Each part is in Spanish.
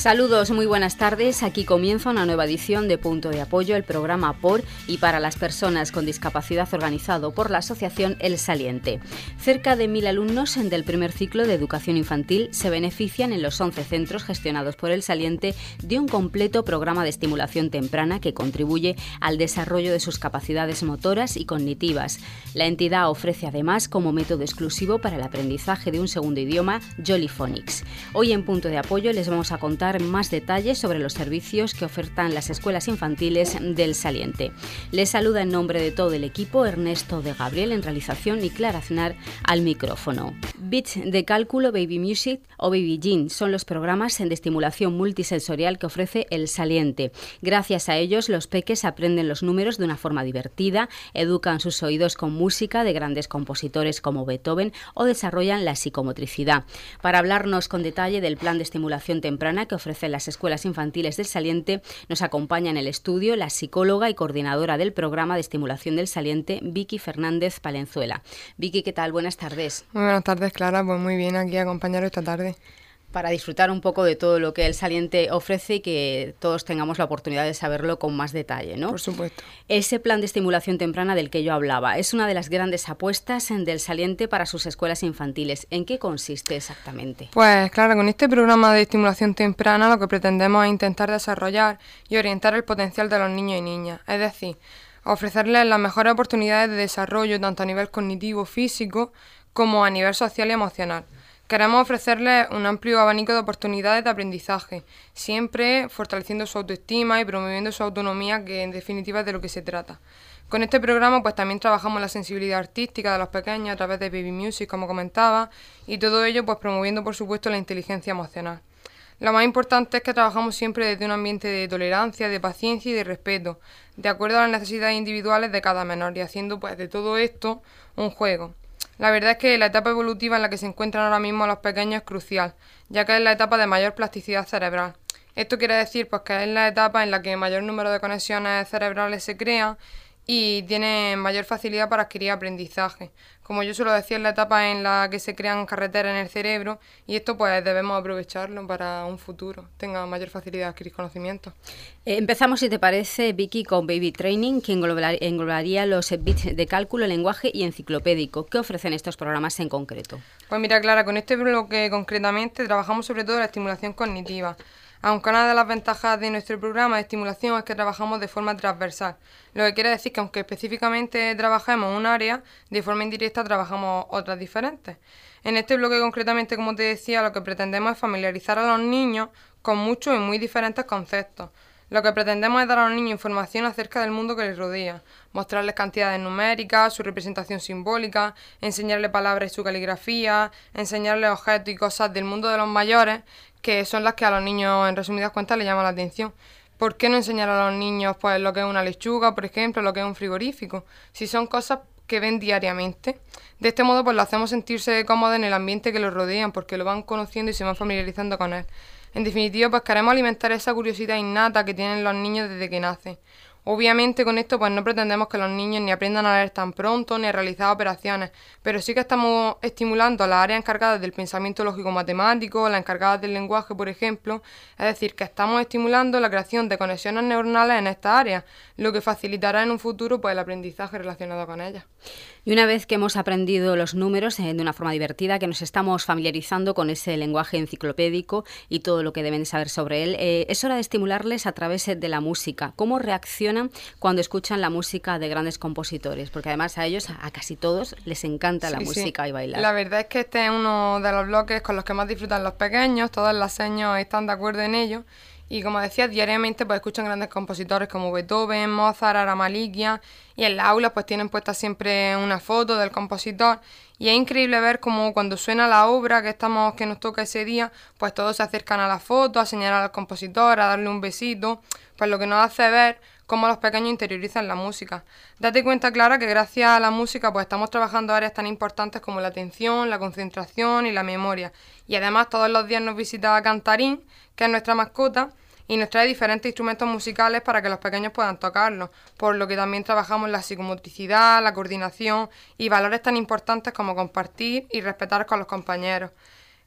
Saludos, muy buenas tardes. Aquí comienza una nueva edición de Punto de Apoyo, el programa por y para las personas con discapacidad organizado por la asociación El Saliente. Cerca de 1.000 alumnos del primer ciclo de educación infantil se benefician en los 11 centros gestionados por El Saliente de un completo programa de estimulación temprana que contribuye al desarrollo de sus capacidades motoras y cognitivas. La entidad ofrece además como método exclusivo para el aprendizaje de un segundo idioma Jollyphonics. Hoy en Punto de Apoyo les vamos a contar más detalles sobre los servicios que ofertan las escuelas infantiles del Saliente. Les saluda en nombre de todo el equipo Ernesto de Gabriel en realización y Clara Aznar al micrófono. Bits de cálculo, Baby Music o Baby Gym son los programas de estimulación multisensorial que ofrece El Saliente. Gracias a ellos los peques aprenden los números de una forma divertida, educan sus oídos con música de grandes compositores como Beethoven o desarrollan la psicomotricidad. Para hablarnos con detalle del plan de estimulación temprana que ofrecen las escuelas infantiles del Saliente, nos acompaña en el estudio la psicóloga y coordinadora del programa de estimulación del Saliente, Vicky Fernández Palenzuela. Vicky, ¿qué tal? Buenas tardes. Muy buenas tardes, Clara. Pues muy bien aquí a acompañaros esta tarde. Para disfrutar un poco de todo lo que el Saliente ofrece y que todos tengamos la oportunidad de saberlo con más detalle, ¿no? Por supuesto. Ese plan de estimulación temprana del que yo hablaba es una de las grandes apuestas del Saliente para sus escuelas infantiles. ¿En qué consiste exactamente? Pues claro, con este programa de estimulación temprana lo que pretendemos es intentar desarrollar y orientar el potencial de los niños y niñas, es decir, ofrecerles las mejores oportunidades de desarrollo tanto a nivel cognitivo, físico, como a nivel social y emocional. Queremos ofrecerles un amplio abanico de oportunidades de aprendizaje, siempre fortaleciendo su autoestima y promoviendo su autonomía, que en definitiva es de lo que se trata. Con este programa pues también trabajamos la sensibilidad artística de los pequeños a través de Baby Music, como comentaba, y todo ello pues promoviendo por supuesto la inteligencia emocional. Lo más importante es que trabajamos siempre desde un ambiente de tolerancia, de paciencia y de respeto, de acuerdo a las necesidades individuales de cada menor y haciendo pues de todo esto un juego. La verdad es que la etapa evolutiva en la que se encuentran ahora mismo los pequeños es crucial, ya que es la etapa de mayor plasticidad cerebral. Esto quiere decir pues que es la etapa en la que mayor número de conexiones cerebrales se crean y tienen mayor facilidad para adquirir aprendizaje. Como yo suelo decir, es la etapa en la que se crean carreteras en el cerebro y esto pues debemos aprovecharlo para un futuro, tenga mayor facilidad de adquirir conocimiento. Empezamos, si te parece, Vicky, con Baby Training, que englobaría los bits de cálculo, lenguaje y enciclopédico. ¿Qué ofrecen estos programas en concreto? Pues mira, Clara, con este bloque concretamente trabajamos sobre todo la estimulación cognitiva. Aunque una de las ventajas de nuestro programa de estimulación es que trabajamos de forma transversal, lo que quiere decir que aunque específicamente trabajemos un área, de forma indirecta trabajamos otras diferentes. En este bloque concretamente, como te decía, lo que pretendemos es familiarizar a los niños con muchos y muy diferentes conceptos. Lo que pretendemos es dar a los niños información acerca del mundo que les rodea, mostrarles cantidades numéricas, su representación simbólica, enseñarles palabras y su caligrafía, enseñarles objetos y cosas del mundo de los mayores, que son las que a los niños, en resumidas cuentas, les llaman la atención. ¿Por qué no enseñar a los niños pues lo que es una lechuga, por ejemplo, lo que es un frigorífico? Si son cosas que ven diariamente. De este modo pues lo hacemos sentirse cómodos en el ambiente que los rodean, porque lo van conociendo y se van familiarizando con él. En definitiva, pues queremos alimentar esa curiosidad innata que tienen los niños desde que nacen. Obviamente con esto pues no pretendemos que los niños ni aprendan a leer tan pronto ni a realizar operaciones, pero sí que estamos estimulando a las áreas encargadas del pensamiento lógico-matemático, las encargadas del lenguaje, por ejemplo, es decir, que estamos estimulando la creación de conexiones neuronales en estas áreas, lo que facilitará en un futuro pues el aprendizaje relacionado con ellas. Y una vez que hemos aprendido los números de una forma divertida, que nos estamos familiarizando con ese lenguaje enciclopédico y todo lo que deben saber sobre él, es hora de estimularles a través de la música. ¿Cómo reaccionan cuando escuchan la música de grandes compositores? Porque además a ellos, a casi todos, les encanta la música y bailar. La verdad es que este es uno de los bloques con los que más disfrutan los pequeños, todas las señas están de acuerdo en ello. Y como decía, diariamente pues escuchan grandes compositores como Beethoven, Mozart, Aramalikia, y en las aulas pues tienen puesta siempre una foto del compositor y es increíble ver cómo cuando suena la obra que nos toca ese día, pues todos se acercan a la foto, a señalar al compositor, a darle un besito, pues lo que nos hace ver cómo los pequeños interiorizan la música. Date cuenta, Clara, que gracias a la música pues estamos trabajando áreas tan importantes como la atención, la concentración y la memoria. Y además todos los días nos visita Cantarín, que es nuestra mascota, y nos trae diferentes instrumentos musicales para que los pequeños puedan tocarlos, por lo que también trabajamos la psicomotricidad, la coordinación y valores tan importantes como compartir y respetar con los compañeros.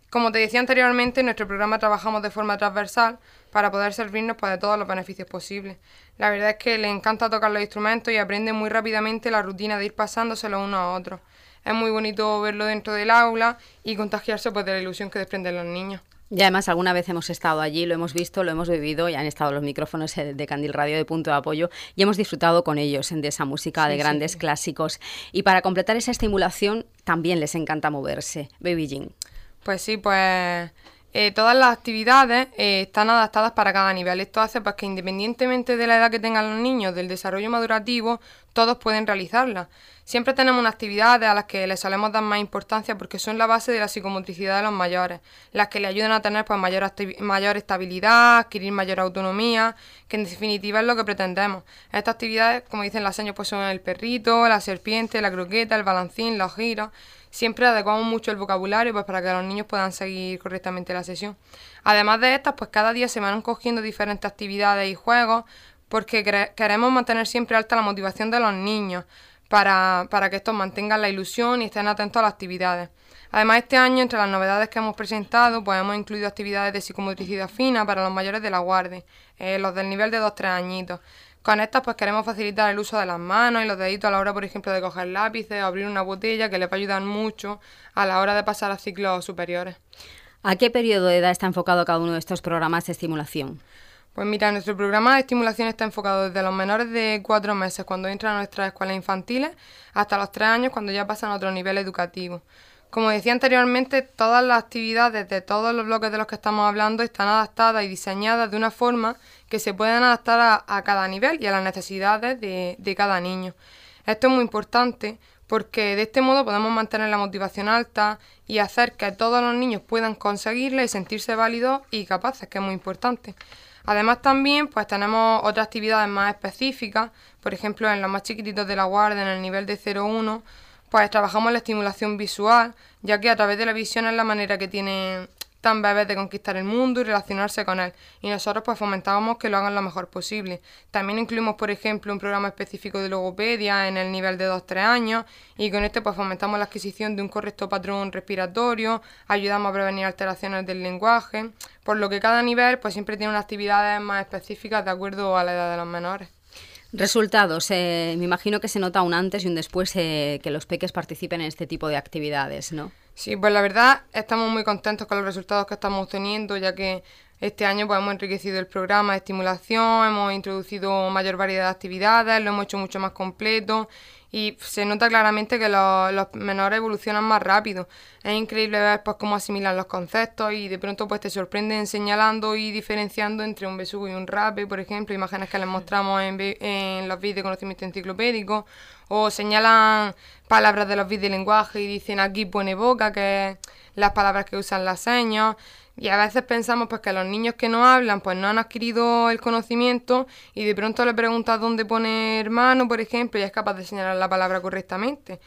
Como te decía anteriormente, en nuestro programa trabajamos de forma transversal para poder servirnos de todos los beneficios posibles. La verdad es que les encanta tocar los instrumentos y aprenden muy rápidamente la rutina de ir pasándoselo unos a otros. Es muy bonito verlo dentro del aula y contagiarse de la ilusión que desprenden los niños. Y además alguna vez hemos estado allí, lo hemos visto, lo hemos vivido y han estado los micrófonos de Candil Radio de Punto de Apoyo y hemos disfrutado con ellos de esa música de grandes clásicos. Y para completar esa estimulación también les encanta moverse. Baby Jean. Pues sí, todas las actividades están adaptadas para cada nivel. Esto hace que independientemente de la edad que tengan los niños, del desarrollo madurativo, todos pueden realizarlas. Siempre tenemos unas actividades a las que les solemos dar más importancia porque son la base de la psicomotricidad de los mayores, las que le ayudan a tener mayor estabilidad, adquirir mayor autonomía, que en definitiva es lo que pretendemos. Estas actividades, como dicen las señas, son el perrito, la serpiente, la croqueta, el balancín, los giros. Siempre adecuamos mucho el vocabulario para que los niños puedan seguir correctamente la sesión. Además de estas, cada día se van cogiendo diferentes actividades y juegos porque queremos mantener siempre alta la motivación de los niños para que estos mantengan la ilusión y estén atentos a las actividades. Además, este año, entre las novedades que hemos presentado, hemos incluido actividades de psicomotricidad fina para los mayores de la guardia, los del nivel de 2-3 añitos. Con estas queremos facilitar el uso de las manos y los deditos a la hora, por ejemplo, de coger lápices o abrir una botella, que les va a ayudar mucho a la hora de pasar a ciclos superiores. ¿A qué periodo de edad está enfocado cada uno de estos programas de estimulación? Pues mira, nuestro programa de estimulación está enfocado desde los menores de 4 meses, cuando entran a nuestras escuelas infantiles, hasta los 3 años, cuando ya pasan a otro nivel educativo. Como decía anteriormente, todas las actividades de todos los bloques de los que estamos hablando están adaptadas y diseñadas de una forma que se pueden adaptar a cada nivel y a las necesidades de cada niño. Esto es muy importante porque de este modo podemos mantener la motivación alta y hacer que todos los niños puedan conseguirla y sentirse válidos y capaces, que es muy importante. Además también tenemos otras actividades más específicas, por ejemplo en los más chiquititos de la guardia, en el nivel de 0-1, trabajamos la estimulación visual, ya que a través de la visión es la manera que tienen tan bebés de conquistar el mundo y relacionarse con él, y nosotros fomentábamos que lo hagan lo mejor posible. También incluimos, por ejemplo, un programa específico de logopedia en el nivel de 2-3 años, y con este fomentamos la adquisición de un correcto patrón respiratorio, ayudamos a prevenir alteraciones del lenguaje, por lo que cada nivel siempre tiene unas actividades más específicas de acuerdo a la edad de los menores. Resultados. Me imagino que se nota un antes y un después que los peques participen en este tipo de actividades, ¿no? Sí, pues la verdad estamos muy contentos con los resultados que estamos obteniendo, ya que este año hemos enriquecido el programa de estimulación, hemos introducido mayor variedad de actividades, lo hemos hecho mucho más completo y se nota claramente que los menores evolucionan más rápido. Es increíble ver cómo asimilan los conceptos y de pronto te sorprenden señalando y diferenciando entre un besugo y un rape, por ejemplo, imágenes que les mostramos en los vídeos de conocimiento enciclopédico, o señalan palabras de los vídeos de lenguaje y dicen aquí pone boca, que es las palabras que usan las señas. Y a veces pensamos que los niños que no hablan no han adquirido el conocimiento y de pronto le preguntas dónde pone hermano, por ejemplo, y es capaz de señalar la palabra correctamente.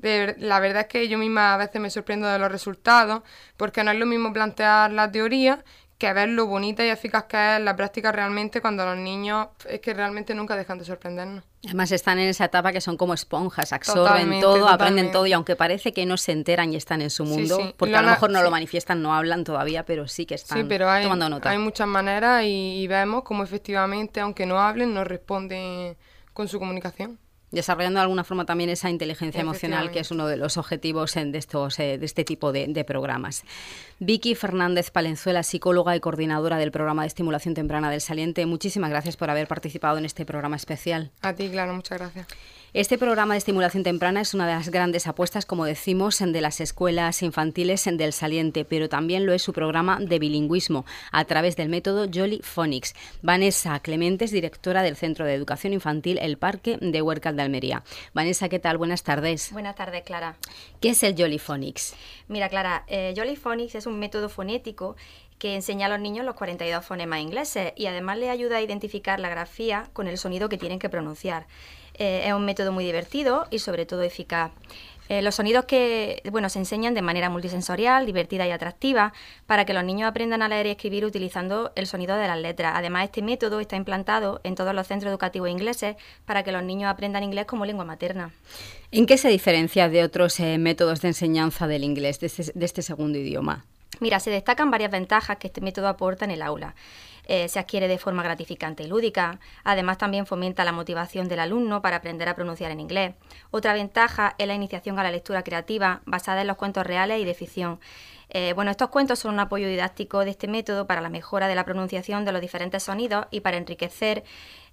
La verdad es que yo misma a veces me sorprendo de los resultados, porque no es lo mismo plantear la teoría que ver lo bonita y eficaz que es la práctica realmente, cuando los niños es que realmente nunca dejan de sorprendernos. Además están en esa etapa que son como esponjas, absorben todo, aprenden todo, y aunque parece que no se enteran y están en su mundo, porque a lo mejor no lo manifiestan, no hablan todavía, pero sí que están tomando nota. Hay muchas maneras y vemos cómo efectivamente, aunque no hablen, nos responden con su comunicación. Desarrollando de alguna forma también esa inteligencia emocional, que es uno de los objetivos de este tipo de programas. Vicky Fernández Palenzuela, psicóloga y coordinadora del programa de estimulación temprana del Saliente, muchísimas gracias por haber participado en este programa especial. A ti, claro, muchas gracias. Este programa de estimulación temprana es una de las grandes apuestas, como decimos, de las escuelas infantiles del Saliente, pero también lo es su programa de bilingüismo a través del método Jolly Phonics. Vanessa Clementes, directora del Centro de Educación Infantil El Parque de Huércal de Almería. Vanessa, ¿qué tal? Buenas tardes. Buenas tardes, Clara. ¿Qué es el Jolly Phonics? Mira, Clara, Jolly Phonics es un método fonético que enseña a los niños los 42 fonemas ingleses y además les ayuda a identificar la grafía con el sonido que tienen que pronunciar. Es un método muy divertido y sobre todo eficaz. Los sonidos se enseñan de manera multisensorial, divertida y atractiva, para que los niños aprendan a leer y escribir utilizando el sonido de las letras. Además, este método está implantado en todos los centros educativos ingleses para que los niños aprendan inglés como lengua materna. ¿En qué se diferencia de otros métodos de enseñanza del inglés, de este segundo idioma? Mira, se destacan varias ventajas que este método aporta en el aula. Se adquiere de forma gratificante y lúdica. Además, también fomenta la motivación del alumno para aprender a pronunciar en inglés. Otra ventaja es la iniciación a la lectura creativa basada en los cuentos reales y de ficción. Estos cuentos son un apoyo didáctico de este método para la mejora de la pronunciación de los diferentes sonidos y para enriquecer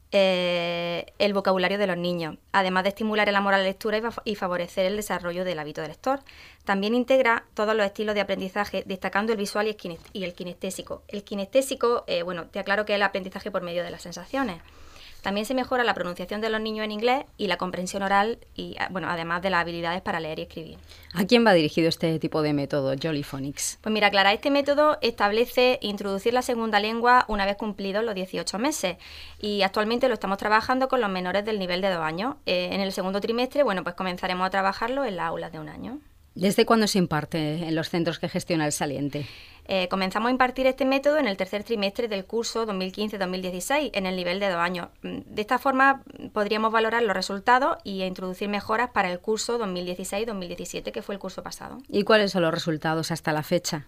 el vocabulario de los niños, además de estimular el amor a la lectura y favorecer el desarrollo del hábito del lector. También integra todos los estilos de aprendizaje, destacando el visual y el kinestésico. El kinestésico, te aclaro que es el aprendizaje por medio de las sensaciones. También se mejora la pronunciación de los niños en inglés y la comprensión oral, y además de las habilidades para leer y escribir. ¿A quién va dirigido este tipo de método, Jolly Phonics? Pues mira, Clara, este método establece introducir la segunda lengua una vez cumplidos los 18 meses y actualmente lo estamos trabajando con los menores del nivel de 2 años. En el segundo trimestre, pues comenzaremos a trabajarlo en las aulas de 1 año. ¿Desde cuándo se imparte en los centros que gestiona el Saliente? Comenzamos a impartir este método en el tercer trimestre del curso 2015-2016, en el nivel de 2 años. De esta forma podríamos valorar los resultados y introducir mejoras para el curso 2016-2017, que fue el curso pasado. ¿Y cuáles son los resultados hasta la fecha?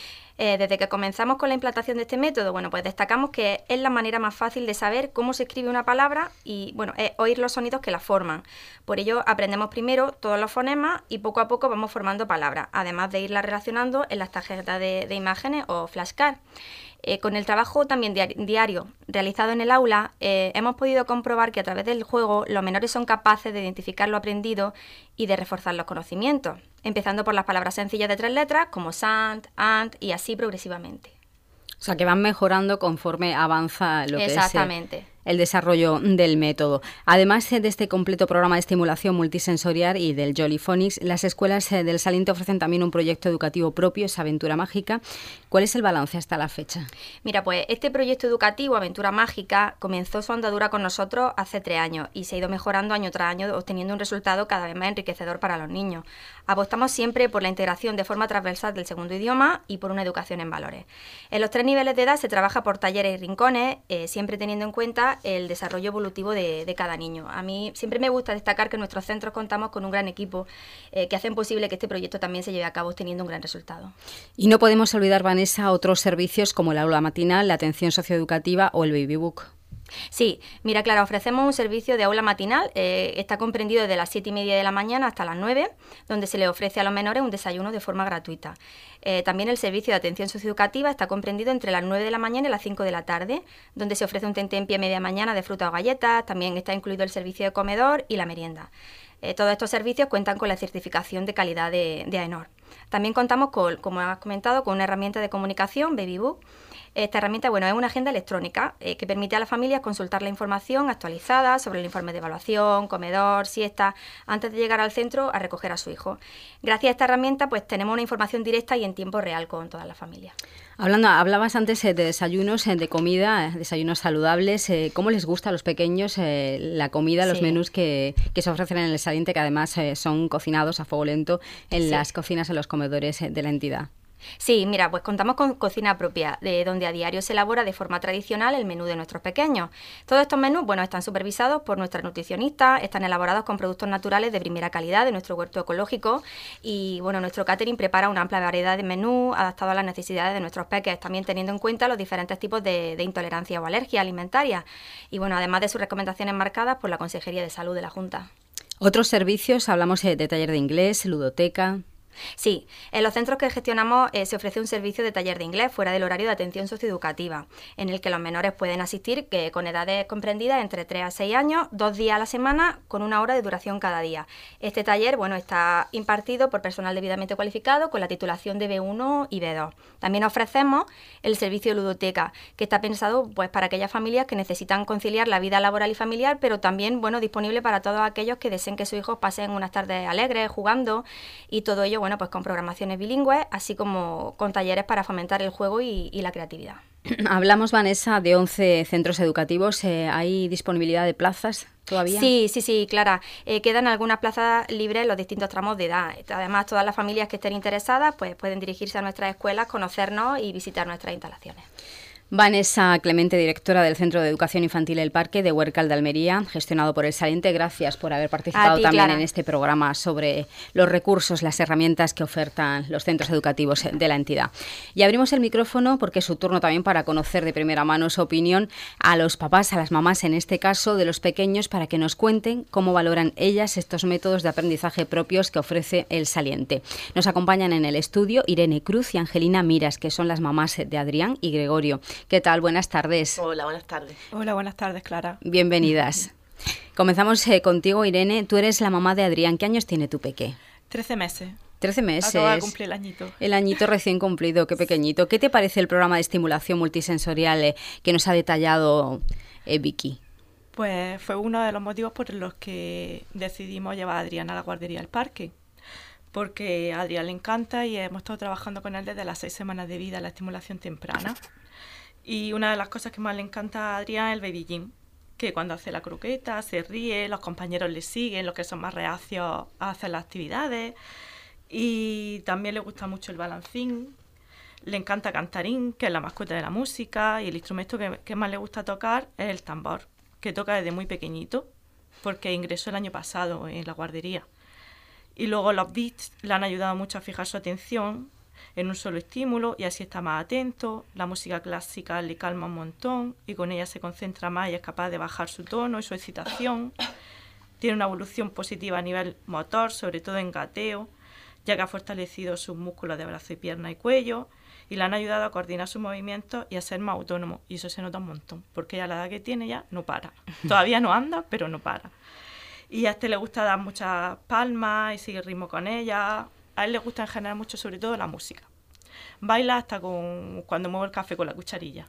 Desde que comenzamos con la implantación de este método, pues destacamos que es la manera más fácil de saber cómo se escribe una palabra y, es oír los sonidos que la forman. Por ello, aprendemos primero todos los fonemas y poco a poco vamos formando palabras, además de irlas relacionando en las tarjetas de imágenes o flashcards. Con el trabajo también diario realizado en el aula, hemos podido comprobar que a través del juego los menores son capaces de identificar lo aprendido y de reforzar los conocimientos, empezando por las palabras sencillas de 3 letras como sant, ant y así progresivamente. O sea, que van mejorando conforme avanza lo que es el desarrollo del método. Además de este completo programa de estimulación multisensorial y del Jolly Phonics, las escuelas del Saliente ofrecen también un proyecto educativo propio, es Aventura Mágica. ¿Cuál es el balance hasta la fecha? Mira, pues este proyecto educativo, Aventura Mágica, comenzó su andadura con nosotros hace 3 años y se ha ido mejorando año tras año, obteniendo un resultado cada vez más enriquecedor para los niños. Apostamos siempre por la integración de forma transversal del segundo idioma y por una educación en valores. En los 3 niveles de edad se trabaja por talleres y rincones, siempre teniendo en cuenta el desarrollo evolutivo de cada niño. A mí siempre me gusta destacar que en nuestros centros contamos con un gran equipo que hacen posible que este proyecto también se lleve a cabo teniendo un gran resultado. Y no podemos olvidar, Vanessa, otros servicios como el aula matinal, la atención socioeducativa o el baby book. Sí, mira, Clara, ofrecemos un servicio de aula matinal, está comprendido desde las 7:30 de la mañana hasta las 9, donde se le ofrece a los menores un desayuno de forma gratuita. También el servicio de atención socioeducativa está comprendido entre las 9 de la mañana y las 5 de la tarde, donde se ofrece un tentempié a media mañana de fruta o galletas, también está incluido el servicio de comedor y la merienda. Todos estos servicios cuentan con la certificación de calidad de AENOR. También contamos con, como has comentado, con una herramienta de comunicación, Baby Book. Esta herramienta es una agenda electrónica que permite a las familias consultar la información actualizada sobre el informe de evaluación, comedor, siesta, antes de llegar al centro a recoger a su hijo. Gracias a esta herramienta tenemos una información directa y en tiempo real con todas las familias. Hablabas antes de desayunos, de comida, desayunos saludables. ¿Cómo les gusta a los pequeños la comida, los menús que se ofrecen en el Saliente, que además son cocinados a fuego lento en las cocinas, en los comedores de la entidad? Sí, mira, contamos con cocina propia, donde a diario se elabora de forma tradicional el menú de nuestros pequeños. Todos estos menús, están supervisados por nuestra nutricionista, están elaborados con productos naturales de primera calidad de nuestro huerto ecológico y, nuestro catering prepara una amplia variedad de menús adaptados a las necesidades de nuestros peques, también teniendo en cuenta los diferentes tipos de intolerancia o alergia alimentaria y, además de sus recomendaciones marcadas por la Consejería de Salud de la Junta. Otros servicios, hablamos de taller de inglés, ludoteca. Sí, en los centros que gestionamos se ofrece un servicio de taller de inglés fuera del horario de atención socioeducativa, en el que los menores pueden asistir con edades comprendidas entre 3 a 6 años, 2 días a la semana, con 1 hora de duración cada día. Este taller está impartido por personal debidamente cualificado con la titulación de B1 y B2. También ofrecemos el servicio de ludoteca, que está pensado para aquellas familias que necesitan conciliar la vida laboral y familiar, pero también disponible para todos aquellos que deseen que sus hijos pasen unas tardes alegres, jugando, y todo ello con programaciones bilingües, así como con talleres para fomentar el juego y la creatividad. Hablamos, Vanessa, de 11 centros educativos. ¿Hay disponibilidad de plazas todavía? Sí, Clara. Quedan algunas plazas libres en los distintos tramos de edad. Además, todas las familias que estén interesadas pueden dirigirse a nuestras escuelas, conocernos y visitar nuestras instalaciones. Vanessa Clemente, directora del Centro de Educación Infantil El Parque de Huércal de Almería, gestionado por El Saliente. Gracias por haber participado también Clara. En este programa sobre los recursos, las herramientas que ofertan los centros educativos de la entidad. Y abrimos el micrófono porque es su turno también para conocer de primera mano su opinión a los papás, a las mamás en este caso, de los pequeños, para que nos cuenten cómo valoran ellas estos métodos de aprendizaje propios que ofrece El Saliente. Nos acompañan en el estudio Irene Cruz y Angelina Miras, que son las mamás de Adrián y Gregorio. ¿Qué tal? Buenas tardes. Hola, buenas tardes. Hola, buenas tardes, Clara. Bienvenidas. Comenzamos contigo, Irene. Tú eres la mamá de Adrián. ¿Qué años tiene tu peque? 13 meses. 13 meses. Acaba de cumplir el añito. El añito recién cumplido, qué pequeñito. ¿Qué te parece el programa de estimulación multisensorial que nos ha detallado Vicky? Pues fue uno de los motivos por los que decidimos llevar a Adrián a la guardería del parque. Porque a Adrián le encanta y hemos estado trabajando con él desde las 6 semanas de vida en la estimulación temprana. Y una de las cosas que más le encanta a Adrián es el baby gym, que cuando hace la croqueta se ríe, los compañeros le siguen, los que son más reacios a hacer las actividades. Y también le gusta mucho el balancín, le encanta cantarín, que es la mascota de la música, y el instrumento que más le gusta tocar es el tambor, que toca desde muy pequeñito, porque ingresó el año pasado en la guardería. Y luego los beats le han ayudado mucho a fijar su atención en un solo estímulo y así está más atento. La música clásica le calma un montón y con ella se concentra más y es capaz de bajar su tono y su excitación. Tiene una evolución positiva a nivel motor, sobre todo en gateo, ya que ha fortalecido sus músculos de brazo y pierna y cuello y le han ayudado a coordinar sus movimientos y a ser más autónomo. Y eso se nota un montón, porque ya a la edad que tiene ya no para. Todavía no anda, pero no para. Y a este le gusta dar muchas palmas y seguir ritmo con ella. A él le gusta en general mucho, sobre todo, la música. Baila hasta cuando mueve el café con la cucharilla.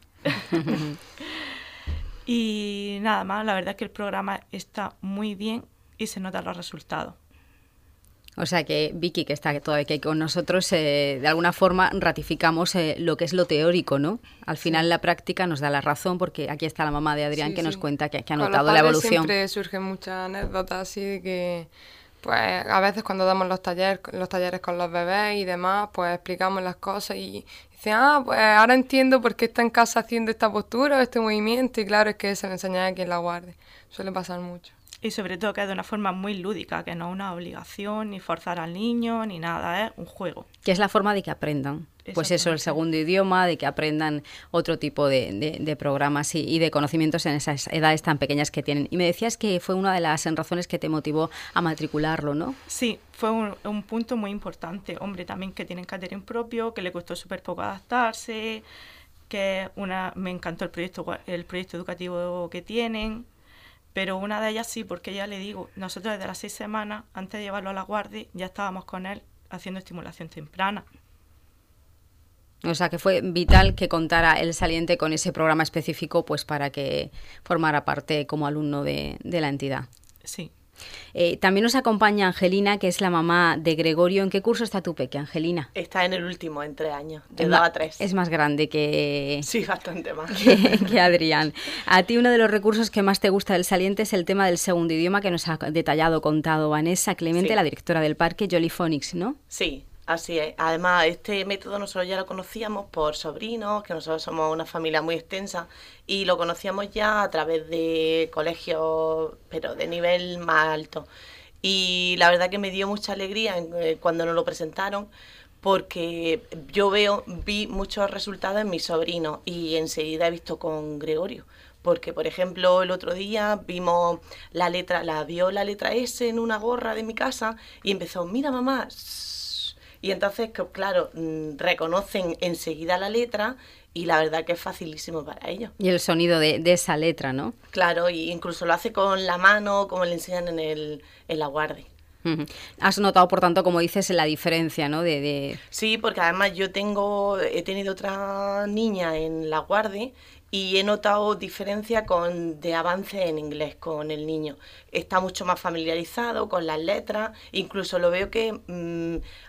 Y nada más, la verdad es que el programa está muy bien y se notan los resultados. O sea que Vicky, que está todavía aquí con nosotros, de alguna forma ratificamos lo que es lo teórico, ¿no? Al final la práctica nos da la razón, porque aquí está la mamá de Adrián que nos cuenta que ha notado la evolución. Siempre surgen muchas anécdotas así de que, pues a veces cuando damos los talleres con los bebés y demás, pues explicamos las cosas y dicen, pues ahora entiendo por qué está en casa haciendo esta postura o este movimiento, y claro, es que se lo enseñan aquí en la guardia. Suele pasar mucho. Y sobre todo que es de una forma muy lúdica, que no es una obligación, ni forzar al niño, ni nada, es un juego. Que es la forma de que aprendan. Pues eso, el segundo idioma, de que aprendan otro tipo de programas y de conocimientos en esas edades tan pequeñas que tienen. Y me decías que fue una de las razones que te motivó a matricularlo, ¿no? Sí, fue un punto muy importante. Hombre, también que tienen catering propio, que le costó súper poco adaptarse, que me encantó el proyecto educativo que tienen. Pero una de ellas sí, porque ya le digo, nosotros desde las 6 semanas, antes de llevarlo a la guardia, ya estábamos con él haciendo estimulación temprana. O sea que fue vital que contara El Saliente con ese programa específico, pues para que formara parte como alumno de la entidad. Sí. También nos acompaña Angelina, que es la mamá de Gregorio. ¿En qué curso está tu peque, Angelina? Está en el último, en 3 años. Yo daba 3. Es más grande que... Sí, bastante más. Que Adrián. A ti uno de los recursos que más te gusta del Saliente es el tema del segundo idioma, que nos ha contado Vanessa Clemente, sí, la directora del parque, Jolly Phonics, ¿no? Sí. Así es. Además, este método nosotros ya lo conocíamos por sobrinos, que nosotros somos una familia muy extensa, y lo conocíamos ya a través de colegios, pero de nivel más alto. Y la verdad que me dio mucha alegría cuando nos lo presentaron, porque vi muchos resultados en mis sobrinos y enseguida he visto con Gregorio. Porque, por ejemplo, el otro día vio la letra S en una gorra de mi casa y empezó, mira mamá, y entonces, claro, reconocen enseguida la letra y la verdad que es facilísimo para ellos. Y el sonido de esa letra, ¿no? Claro, y incluso lo hace con la mano, como le enseñan en la guardia. Has notado, por tanto, como dices, la diferencia, ¿no? Sí, porque además he tenido otra niña en la guardia y he notado diferencia de avance en inglés con el niño. Está mucho más familiarizado con las letras, incluso lo veo que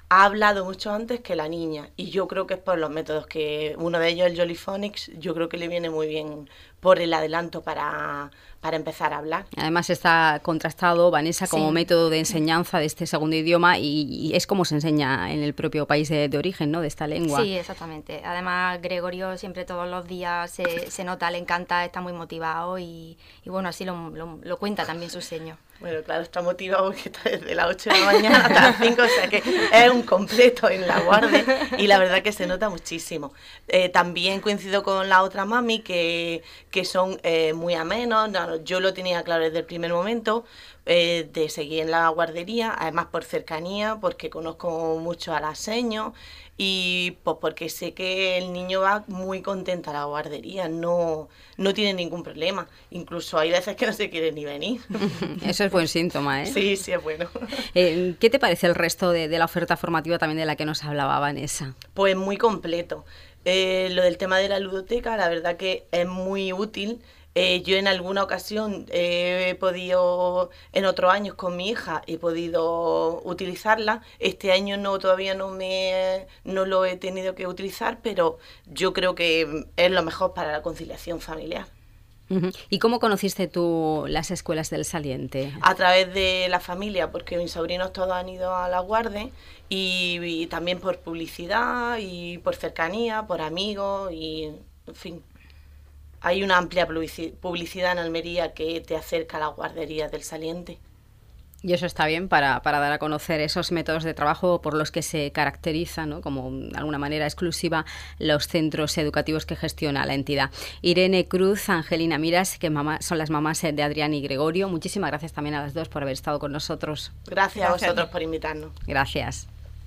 ha hablado mucho antes que la niña, y yo creo que es por los métodos que uno de ellos, el Jolly Phonics, yo creo que le viene muy bien por el adelanto para empezar a hablar. Además está contrastado, Vanessa, como método de enseñanza de este segundo idioma y es como se enseña en el propio país de origen, ¿no?, de esta lengua. Sí, exactamente. Además, Gregorio siempre todos los días se nota, le encanta, está muy motivado y bueno, así lo cuenta también su seño. Bueno, claro, está motivado porque está desde las 8 de la mañana hasta las 5, o sea que es un completo en la guardia y la verdad que se nota muchísimo. También coincido con la otra mami que son muy amenos. No, yo lo tenía claro desde el primer momento, de seguir en la guardería, además por cercanía, porque conozco mucho a las seños y pues porque sé que el niño va muy contento a la guardería, no tiene ningún problema, incluso hay veces que no se quiere ni venir. Eso es buen síntoma, ¿eh? Sí, es bueno. ¿Qué te parece el resto de la oferta formativa también de la que nos hablaba Vanessa? Pues muy completo. Lo del tema de la ludoteca, la verdad que es muy útil. Yo en alguna ocasión he podido, en otros años con mi hija, he podido utilizarla. Este año todavía no lo he tenido que utilizar, pero yo creo que es lo mejor para la conciliación familiar. ¿Y cómo conociste tú las escuelas del Saliente? A través de la familia, porque mis sobrinos todos han ido a la guardia y también por publicidad y por cercanía, por amigos y, en fin. Hay una amplia publicidad en Almería que te acerca a las guarderías del Saliente. Y eso está bien para dar a conocer esos métodos de trabajo por los que se caracterizan, ¿no?, como de alguna manera exclusiva los centros educativos que gestiona la entidad. Irene Cruz, Angelina Miras, que son las mamás de Adrián y Gregorio. Muchísimas gracias también a las dos por haber estado con nosotros. Gracias a vosotros por invitarnos. Gracias.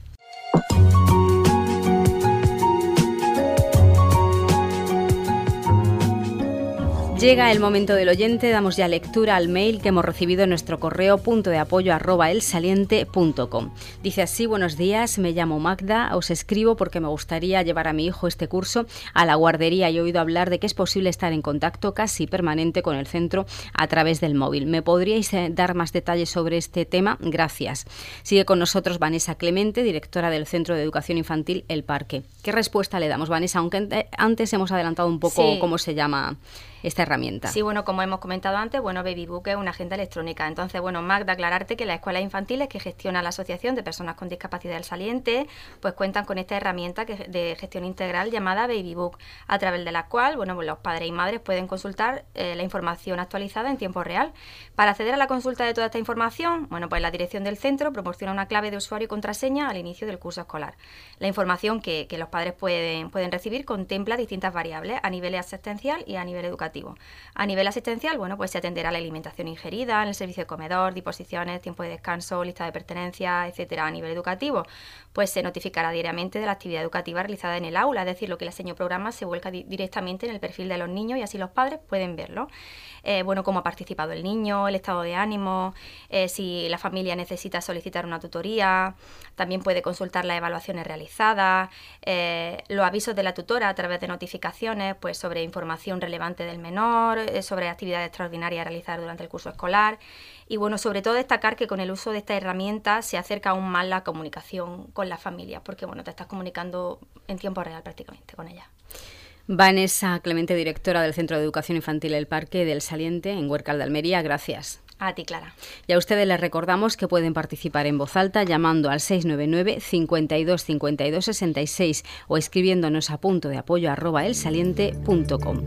Llega el momento del oyente, damos ya lectura al mail que hemos recibido en nuestro correo puntodeapoyo@elsaliente.com. Dice así: buenos días, me llamo Magda, os escribo porque me gustaría llevar a mi hijo este curso a la guardería y he oído hablar de que es posible estar en contacto casi permanente con el centro a través del móvil. ¿Me podríais dar más detalles sobre este tema? Gracias. Sigue con nosotros Vanessa Clemente, directora del Centro de Educación Infantil El Parque. ¿Qué respuesta le damos, Vanessa? Aunque antes hemos adelantado un poco cómo se llama esta herramienta. Sí, bueno, como hemos comentado antes, Babybook es una agenda electrónica. Entonces, Magda, aclararte que las escuelas infantiles que gestiona la Asociación de Personas con Discapacidad del Saliente, pues cuentan con esta herramienta de gestión integral llamada Babybook, a través de la cual, los padres y madres pueden consultar la información actualizada en tiempo real. Para acceder a la consulta de toda esta información, pues la dirección del centro proporciona una clave de usuario y contraseña al inicio del curso escolar. La información que los padres pueden recibir contempla distintas variables a nivel asistencial y a nivel educativo. A nivel asistencial, pues se atenderá a la alimentación ingerida, en el servicio de comedor, disposiciones, tiempo de descanso, lista de pertenencias, etcétera. A nivel educativo, pues se notificará diariamente de la actividad educativa realizada en el aula, es decir, lo que el señor programa se vuelca directamente en el perfil de los niños y así los padres pueden verlo. Cómo ha participado el niño, el estado de ánimo, si la familia necesita solicitar una tutoría, también puede consultar las evaluaciones realizadas, los avisos de la tutora a través de notificaciones, pues sobre información relevante del menor, sobre actividades extraordinarias a realizar durante el curso escolar y sobre todo destacar que con el uso de esta herramienta se acerca aún más la comunicación con la familia, porque te estás comunicando en tiempo real prácticamente con ella. Vanessa Clemente, directora del Centro de Educación Infantil El Parque del Saliente, en Huércal de Almería, gracias. A ti, Clara. Y a ustedes les recordamos que pueden participar en voz alta llamando al 699 52 52 66 o escribiéndonos a puntodeapoyo@elsaliente.com.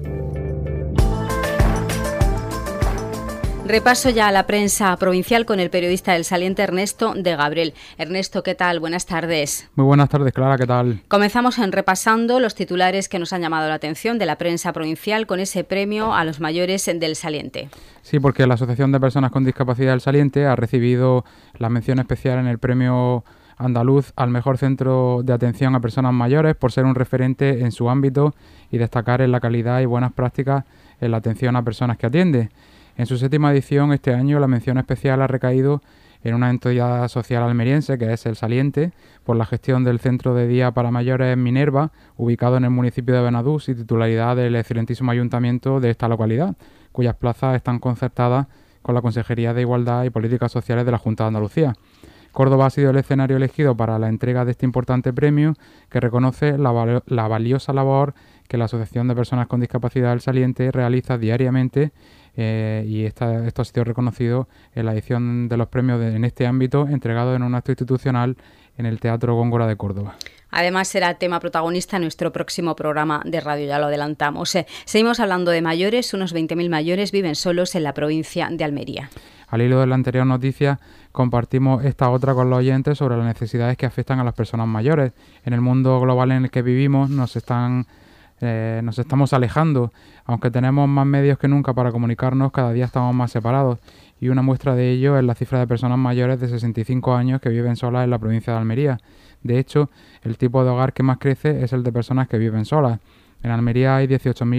Repaso ya a la prensa provincial con el periodista del Saliente, Ernesto de Gabriel. Ernesto, ¿qué tal? Buenas tardes. Muy buenas tardes, Clara, ¿qué tal? Comenzamos repasando los titulares que nos han llamado la atención de la prensa provincial con ese premio a los mayores del Saliente. Sí, porque la Asociación de Personas con Discapacidad del Saliente ha recibido la mención especial en el premio andaluz al mejor centro de atención a personas mayores por ser un referente en su ámbito y destacar en la calidad y buenas prácticas en la atención a personas que atiende. En su 7ª edición, este año, la mención especial ha recaído en una entidad social almeriense, que es El Saliente, por la gestión del Centro de Día para Mayores Minerva, ubicado en el municipio de Benadús y titularidad del excelentísimo ayuntamiento de esta localidad, cuyas plazas están concertadas con la Consejería de Igualdad y Políticas Sociales de la Junta de Andalucía. Córdoba ha sido el escenario elegido para la entrega de este importante premio que reconoce la valiosa labor que la Asociación de Personas con Discapacidad El Saliente realiza diariamente y esto ha sido reconocido en la edición de los premios en este ámbito entregado en un acto institucional en el Teatro Góngora de Córdoba. Además será tema protagonista en nuestro próximo programa de radio, ya lo adelantamos. Seguimos hablando de mayores, unos 20.000 mayores viven solos en la provincia de Almería. Al hilo de la anterior noticia, compartimos esta otra con los oyentes sobre las necesidades que afectan a las personas mayores. En el mundo global en el que vivimos nos estamos alejando. Aunque tenemos más medios que nunca para comunicarnos, cada día estamos más separados. Y una muestra de ello es la cifra de personas mayores de 65 años que viven solas en la provincia de Almería. De hecho, el tipo de hogar que más crece es el de personas que viven solas. En Almería hay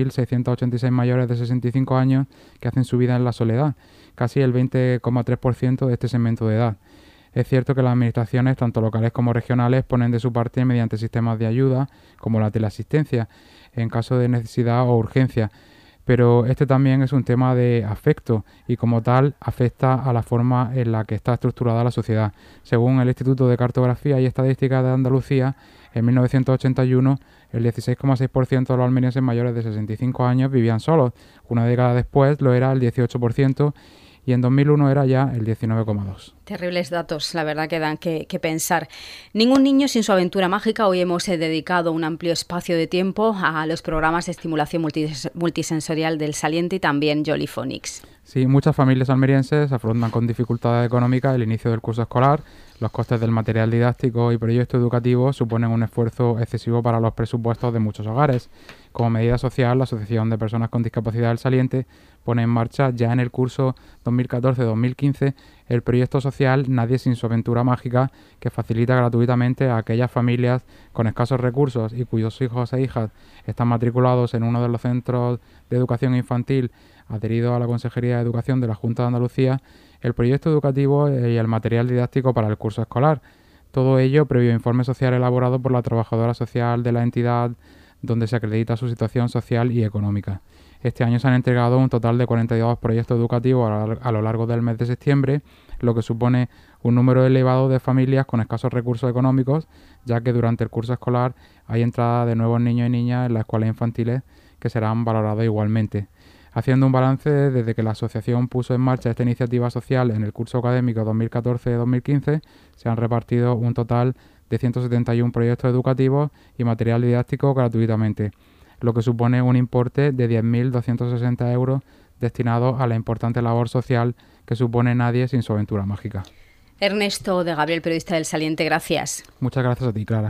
18.686 mayores de 65 años que hacen su vida en la soledad, casi el 20,3% de este segmento de edad. Es cierto que las administraciones, tanto locales como regionales, ponen de su parte mediante sistemas de ayuda, como la teleasistencia, en caso de necesidad o urgencia, pero este también es un tema de afecto y como tal afecta a la forma en la que está estructurada la sociedad. Según el Instituto de Cartografía y Estadística de Andalucía, en 1981 el 16,6% de los almerienses mayores de 65 años vivían solos. Una década después lo era el 18% y en 2001 era ya el 19,2%. Terribles datos, la verdad que dan que pensar. Ningún niño sin su aventura mágica. Hoy hemos dedicado un amplio espacio de tiempo a los programas de estimulación multisensorial del Saliente y también Jollyphonics. Sí, muchas familias almerienses afrontan con dificultades económicas el inicio del curso escolar. Los costes del material didáctico y proyecto educativo suponen un esfuerzo excesivo para los presupuestos de muchos hogares. Como medida social, la Asociación de Personas con Discapacidad del Saliente pone en marcha ya en el curso 2014-2015 el proyecto social Nadie sin su aventura mágica, que facilita gratuitamente a aquellas familias con escasos recursos y cuyos hijos e hijas están matriculados en uno de los centros de educación infantil adherido a la Consejería de Educación de la Junta de Andalucía, el proyecto educativo y el material didáctico para el curso escolar. Todo ello previo informe social elaborado por la trabajadora social de la entidad donde se acredita su situación social y económica. Este año se han entregado un total de 42 proyectos educativos a lo largo del mes de septiembre, lo que supone un número elevado de familias con escasos recursos económicos, ya que durante el curso escolar hay entrada de nuevos niños y niñas en las escuelas infantiles que serán valorados igualmente. Haciendo un balance, desde que la asociación puso en marcha esta iniciativa social en el curso académico 2014-2015, se han repartido un total de 171 proyectos educativos y material didáctico gratuitamente, lo que supone un importe de 10.260 euros destinados a la importante labor social que supone Nadie sin su aventura mágica. Ernesto de Gabriel, periodista del Saliente, gracias. Muchas gracias a ti, Clara.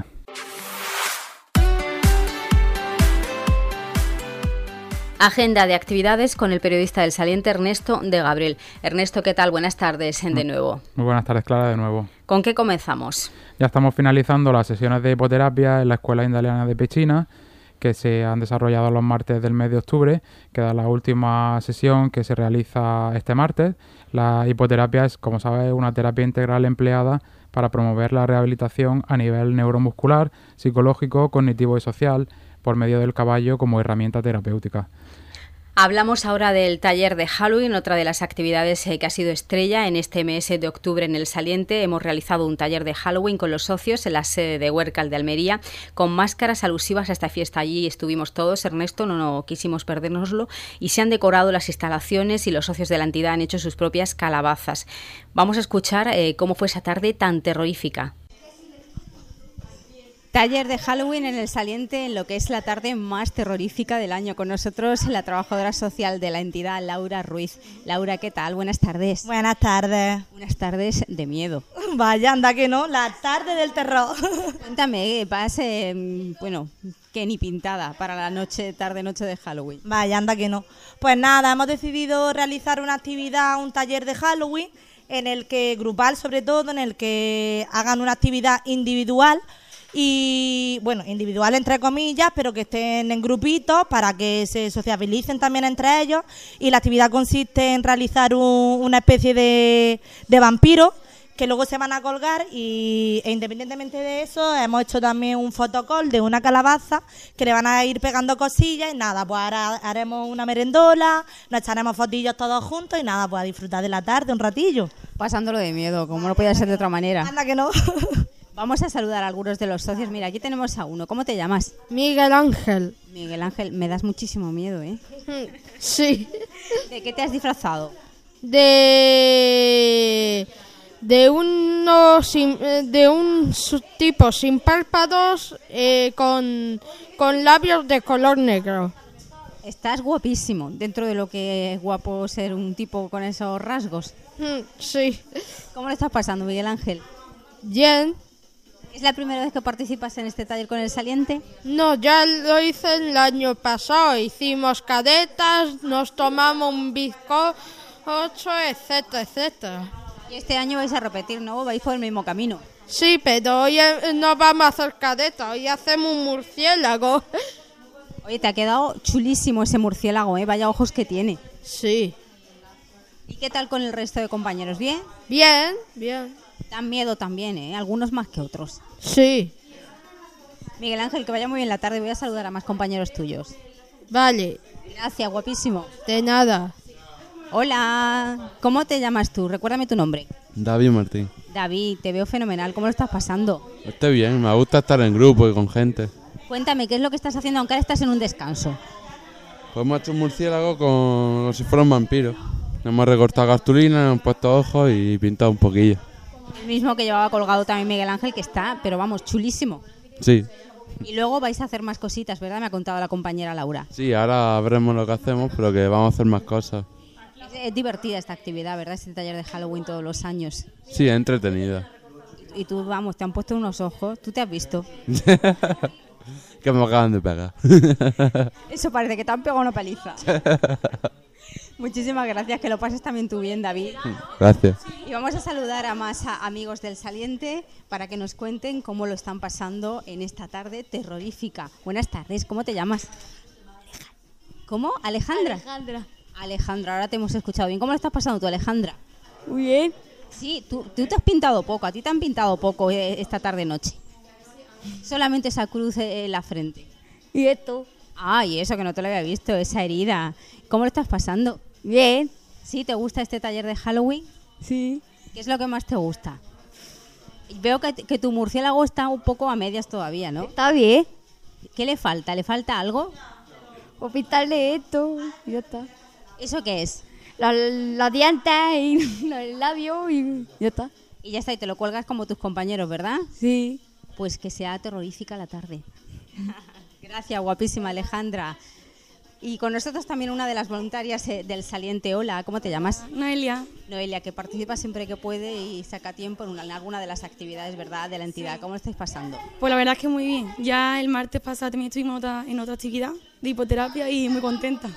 Agenda de actividades con el periodista del Saliente, Ernesto de Gabriel. Ernesto, ¿qué tal? Buenas tardes de nuevo. Muy buenas tardes, Clara, de nuevo. ¿Con qué comenzamos? Ya estamos finalizando las sesiones de hipoterapia en la Escuela Indaliana de Pechina, que se han desarrollado los martes del mes de octubre. Queda la última sesión que se realiza este martes. La hipoterapia es, como sabes, una terapia integral empleada para promover la rehabilitación a nivel neuromuscular, psicológico, cognitivo y social por medio del caballo como herramienta terapéutica. Hablamos ahora del taller de Halloween, otra de las actividades que ha sido estrella en este mes de octubre en el Saliente. Hemos realizado un taller de Halloween con los socios en la sede de Huércal de Almería, con máscaras alusivas a esta fiesta. Allí estuvimos todos, Ernesto, no quisimos perdérnoslo, y se han decorado las instalaciones y los socios de la entidad han hecho sus propias calabazas. Vamos a escuchar cómo fue esa tarde tan terrorífica. Taller de Halloween en el Saliente, en lo que es la tarde más terrorífica del año. Con nosotros la trabajadora social de la entidad, Laura Ruiz. Laura, ¿qué tal? Buenas tardes. Buenas tardes. Unas tardes de miedo. Vaya, anda que no, la tarde del terror. Cuéntame, vas, que ni pintada para la noche de Halloween. Vaya, anda que no. Pues nada, hemos decidido realizar una actividad, un taller de Halloween, en el que, grupal sobre todo, en el que hagan una actividad individual, y bueno, individual entre comillas, pero que estén en grupitos para que se sociabilicen también entre ellos. Y la actividad consiste en realizar una especie de vampiro que luego se van a colgar e independientemente de eso hemos hecho también un fotocall de una calabaza que le van a ir pegando cosillas y nada, pues ahora haremos una merendola, nos echaremos fotillos todos juntos y nada, pues a disfrutar de la tarde un ratillo. Pasándolo de miedo, como no podía ser de otra manera. Anda que no. Vamos a saludar a algunos de los socios. Mira, aquí tenemos a uno. ¿Cómo te llamas? Miguel Ángel. Miguel Ángel, me das muchísimo miedo, ¿eh? Sí. ¿De qué te has disfrazado? De un tipo sin párpados con labios de color negro. Estás guapísimo, dentro de lo que es guapo ser un tipo con esos rasgos. Sí. ¿Cómo lo estás pasando, Miguel Ángel? Bien. ¿Es la primera vez que participas en este taller con el saliente? No, ya lo hice el año pasado. Hicimos cadetas, nos tomamos un bizcocho, etcétera, etcétera. Y este año vais a repetir, ¿no? Vais por el mismo camino. Sí, pero hoy no vamos a hacer cadetas, hoy hacemos un murciélago. Oye, te ha quedado chulísimo ese murciélago, ¿eh? Vaya ojos que tiene. Sí. ¿Y qué tal con el resto de compañeros? ¿Bien? Bien, bien. Dan miedo también, ¿eh? Algunos más que otros. Sí. Miguel Ángel, que vaya muy bien la tarde. Voy a saludar a más compañeros tuyos. Vale. Gracias, guapísimo. De nada. Hola, ¿cómo te llamas tú? Recuérdame tu nombre. David Martín. David, te veo fenomenal. ¿Cómo lo estás pasando? Estoy bien, me gusta estar en grupo y con gente. Cuéntame, ¿qué es lo que estás haciendo aunque ahora estás en un descanso? Pues hemos hecho un murciélago como si fuera un vampiro. Hemos recortado cartulina, hemos puesto ojos y pintado un poquillo. El mismo que llevaba colgado también Miguel Ángel, que está, pero vamos, chulísimo. Sí. Y luego vais a hacer más cositas, ¿verdad? Me ha contado la compañera Laura. Sí, ahora veremos lo que hacemos, pero que vamos a hacer más cosas. Es divertida esta actividad, ¿verdad? Este taller de Halloween todos los años. Sí, es entretenida. Y tú, vamos, te han puesto unos ojos. ¿Tú te has visto? Que me acaban de pegar. Eso parece que te han pegado una paliza. Muchísimas gracias, que lo pases también tú bien, David. Gracias. Y vamos a saludar a más amigos del Saliente para que nos cuenten cómo lo están pasando en esta tarde terrorífica. Buenas tardes, ¿cómo te llamas? ¿Cómo? ¿Alejandra? Alejandra, ahora te hemos escuchado bien. ¿Cómo lo estás pasando tú, Alejandra? Muy bien. Sí, tú te has pintado poco, a ti te han pintado poco esta tarde-noche. Solamente esa cruz en la frente. ¿Y esto? Y eso que no te lo había visto, esa herida. ¿Cómo lo estás pasando? Bien. ¿Sí? ¿Te gusta este taller de Halloween? Sí. ¿Qué es lo que más te gusta? Veo que tu murciélago está un poco a medias todavía, ¿no? Está bien. ¿Qué le falta? ¿Le falta algo? O pintarle esto y ya está. ¿Eso qué es? Los dientes y los labios y ya está. Y ya está, y te lo cuelgas como tus compañeros, ¿verdad? Sí. Pues que sea terrorífica la tarde. Gracias, guapísima Alejandra. Y con nosotros también una de las voluntarias del Saliente. Hola, ¿cómo te llamas? Noelia. Noelia, que participa siempre que puede y saca tiempo en alguna de las actividades, ¿verdad?, de la entidad. ¿Cómo lo estáis pasando? Pues la verdad es que muy bien. Ya el martes pasado también estuvimos en otra actividad de hipoterapia y muy contenta.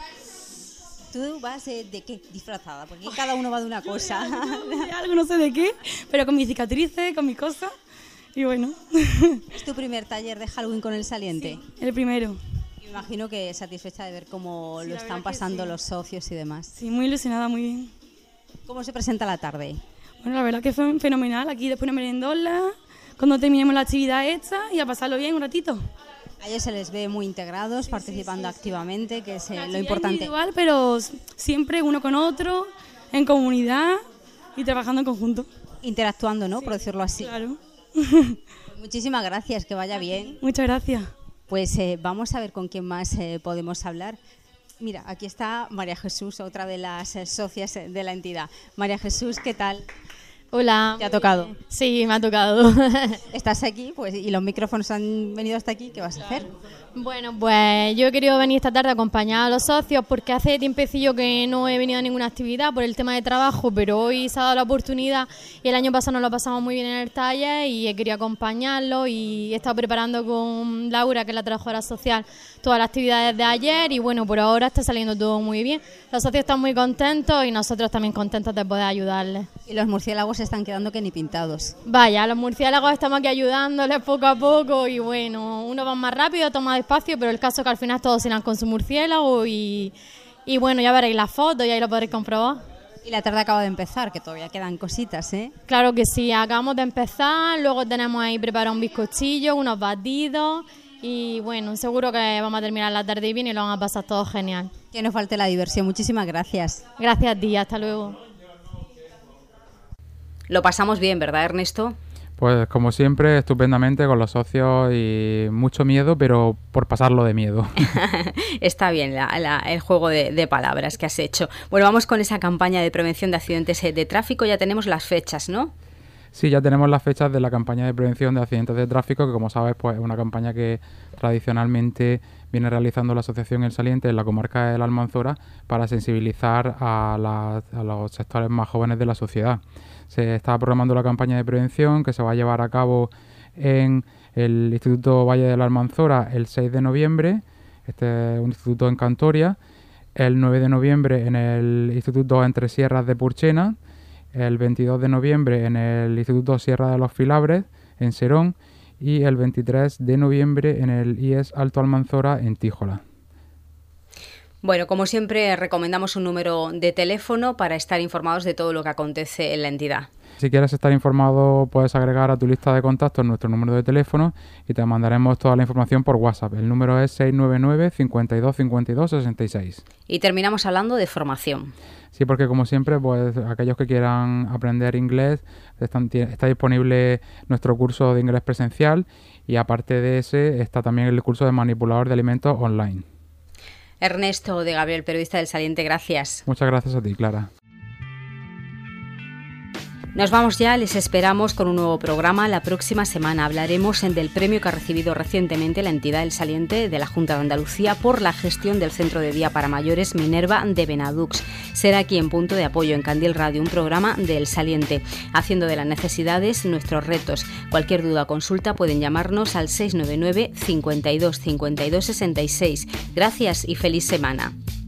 ¿Tú vas de qué disfrazada? Porque cada uno va de una cosa. De algo, no sé de qué, pero con mis cicatrices, con mis cosas. Y bueno. ¿Es tu primer taller de Halloween con el Saliente? Sí, el primero. Me imagino que satisfecha de ver cómo lo están pasando los socios y demás. Sí, muy ilusionada, muy bien. ¿Cómo se presenta la tarde? Bueno, la verdad que fue fenomenal. Aquí después una merendola, cuando terminemos la actividad hecha y a pasarlo bien un ratito. A ellos se les ve muy integrados, participando activamente, que es lo importante. Individual, pero siempre uno con otro, en comunidad y trabajando en conjunto. Interactuando, ¿no? Sí, por decirlo así. Claro. Muchísimas gracias, que vaya bien. Muchas gracias. Pues vamos a ver con quién más podemos hablar. Mira, aquí está María Jesús, otra de las socias de la entidad. María Jesús, ¿qué tal? Hola. ¿Te ha tocado? Sí, me ha tocado. Estás aquí, pues, y los micrófonos han venido hasta aquí. ¿Qué vas a hacer? Bueno, pues yo he querido venir esta tarde a acompañar a los socios porque hace tiempecillo que no he venido a ninguna actividad por el tema de trabajo, pero hoy se ha dado la oportunidad y el año pasado nos lo pasamos muy bien en el taller y he querido acompañarlos y he estado preparando con Laura, que es la trabajadora social, todas las actividades de ayer y bueno, por ahora está saliendo todo muy bien. Los socios están muy contentos y nosotros también contentos de poder ayudarles. Y los murciélagos se están quedando que ni pintados. Vaya, los murciélagos estamos aquí ayudándoles poco a poco y bueno, uno va más rápido, otro más despacio, pero el caso es que al final todos irán con su murciélago y bueno, ya veréis las fotos y ahí lo podréis comprobar. Y la tarde acaba de empezar, que todavía quedan cositas, ¿eh? Claro que sí, acabamos de empezar, luego tenemos ahí preparado un bizcochillo, unos batidos y bueno, seguro que vamos a terminar la tarde bien y lo vamos a pasar todo genial. Que no falte la diversión, muchísimas gracias. Gracias a ti, hasta luego. Lo pasamos bien, ¿verdad, Ernesto? Pues como siempre, estupendamente con los socios y mucho miedo, pero por pasarlo de miedo. Está bien el juego de palabras que has hecho. Bueno, vamos con esa campaña de prevención de accidentes de tráfico. Ya tenemos las fechas, ¿no? Sí, ya tenemos las fechas de la campaña de prevención de accidentes de tráfico, que como sabes, pues es una campaña que tradicionalmente viene realizando la Asociación El Saliente en la comarca de la Almanzora para sensibilizar a los sectores más jóvenes de la sociedad. Se está programando la campaña de prevención que se va a llevar a cabo en el Instituto Valle de la Almanzora el 6 de noviembre, este es un instituto en Cantoria, el 9 de noviembre en el Instituto Entre Sierras de Purchena, el 22 de noviembre en el Instituto Sierra de los Filabres en Serón y el 23 de noviembre en el IES Alto Almanzora en Tíjola. Bueno, como siempre, recomendamos un número de teléfono para estar informados de todo lo que acontece en la entidad. Si quieres estar informado, puedes agregar a tu lista de contactos nuestro número de teléfono y te mandaremos toda la información por WhatsApp. El número es 699 52 52 66. Y terminamos hablando de formación. Sí, porque como siempre, pues aquellos que quieran aprender inglés, está disponible nuestro curso de inglés presencial y aparte de ese está también el curso de manipulador de alimentos online. Ernesto de Gabriel, periodista del Saliente, gracias. Muchas gracias a ti, Clara. Nos vamos ya, les esperamos con un nuevo programa. La próxima semana hablaremos del premio que ha recibido recientemente la entidad El Saliente de la Junta de Andalucía por la gestión del Centro de Día para Mayores Minerva de Benadux. Será aquí en Punto de Apoyo, en Candil Radio, un programa de El Saliente, haciendo de las necesidades nuestros retos. Cualquier duda o consulta pueden llamarnos al 699 52 52 66. Gracias y feliz semana.